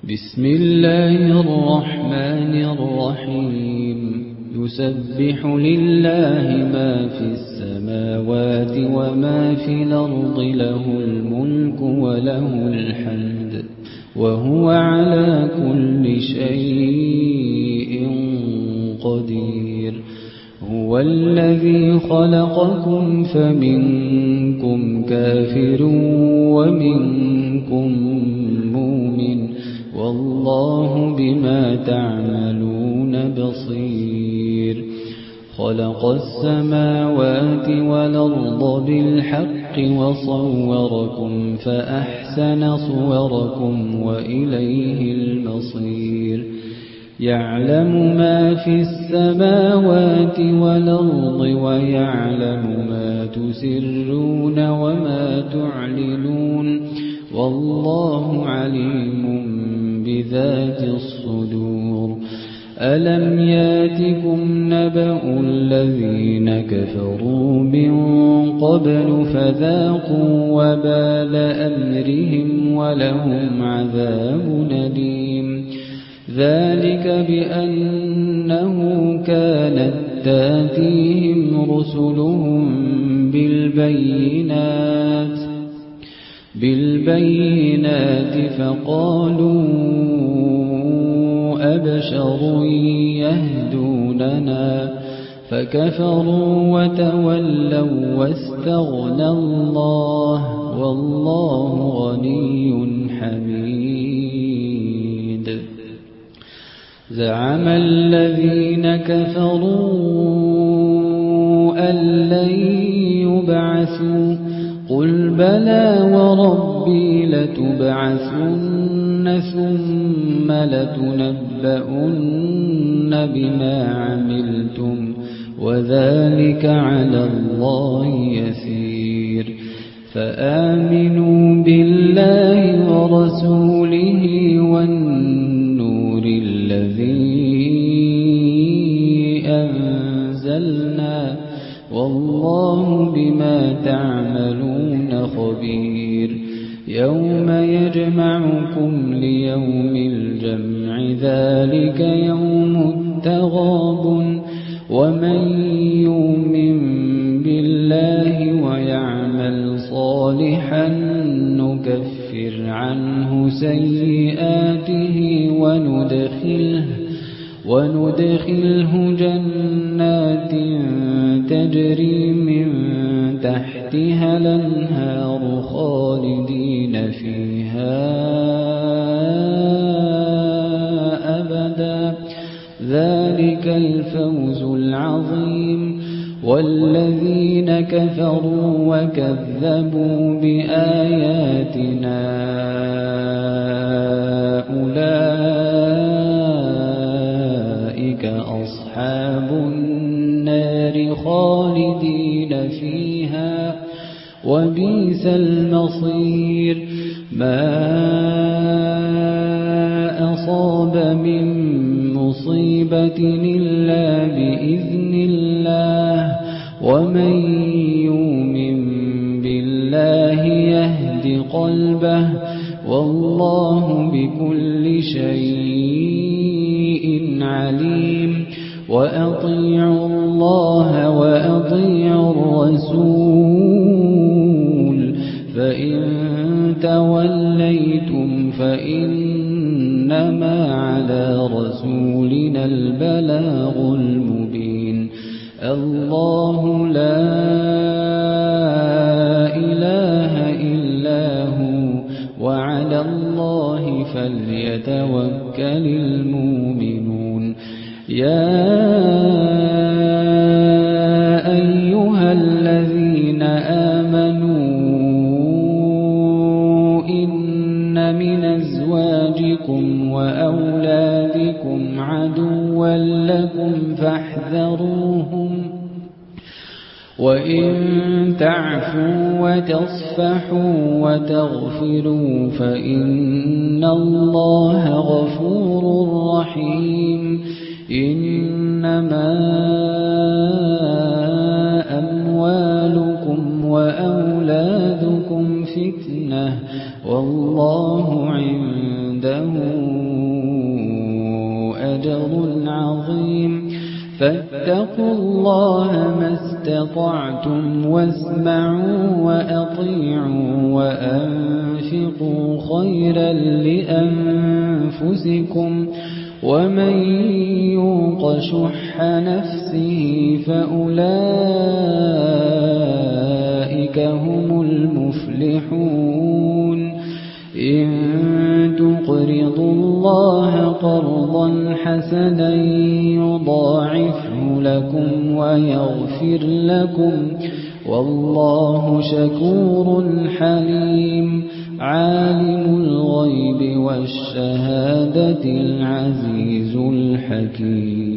بسم الله الرحمن الرحيم يسبح لله ما في السماوات وما في الأرض له الملك وله الحمد وهو على كل شيء قدير هو الذي خلقكم فمنكم كافر ومنكم مؤمن والله بما تعملون بصير خلق السماوات والأرض بالحق وصوركم فأحسن صوركم وإليه المصير يعلم ما في السماوات والأرض ويعلم ما تسرون وما تعلنون والله عليم بذات الصدور ألم ياتكم نبأ الذين كفروا من قبل فذاقوا وبال أمرهم ولهم عذاب أليم ذلك بأنه كانت تاتيهم رسلهم بالبينات فقالوا أبشر يهدوننا فكفروا وتولوا واستغنى الله والله غني حميد زعم الذين كفروا أن لن يبعثوا قل بلى وربي لتبعثن ثم لتنبؤن بما عملتم وذلك على الله يسير فآمنوا بالله ورسوله والنور الذي أنزلنا والله بما تعملون خبير يوم يجمعكم ليوم الجمع ذلك يوم التغابن ومن يؤمن بالله ويعمل صالحا نكفر عنه سيئاته وندخله جنات تجري من تحتها الأنهار خالدين فيها أبدا ذلك الفوز العظيم والذين كفروا وكذبوا بآياتنا أولئك أصحاب النار خالدين فيها وبئس المصير ما أصاب من مصيبة إلا بإذن الله ومن يؤمن بالله يهد قلبه والله بكل شيء عليم وأطيعوا الله وأطيعوا الرسول فإن توليتم فإنما على رسولنا البلاغ المبين الله لا إله إلا هو وعلى الله فليتوكل المؤمنون يا أيها الذين آمنوا إن من أزواجكم وأولادكم عدوا لكم فاحذروهم وإن تعفوا وتصفحوا وتغفروا فإن الله غفور رحيم إنما أموالكم وأولادكم فتنة والله عنده أجر عظيم فاتقوا الله ما استطعتم واسمعوا وأطيعوا وأنفقوا خيرا لأنفسكم ومن يوق شح نفسه فأولئك هم المفلحون إن تقرضوا الله قرضا حسنا يضاعفه لكم ويغفر لكم والله شكور حليم عالم الغيب والشهادة العزيز الحكيم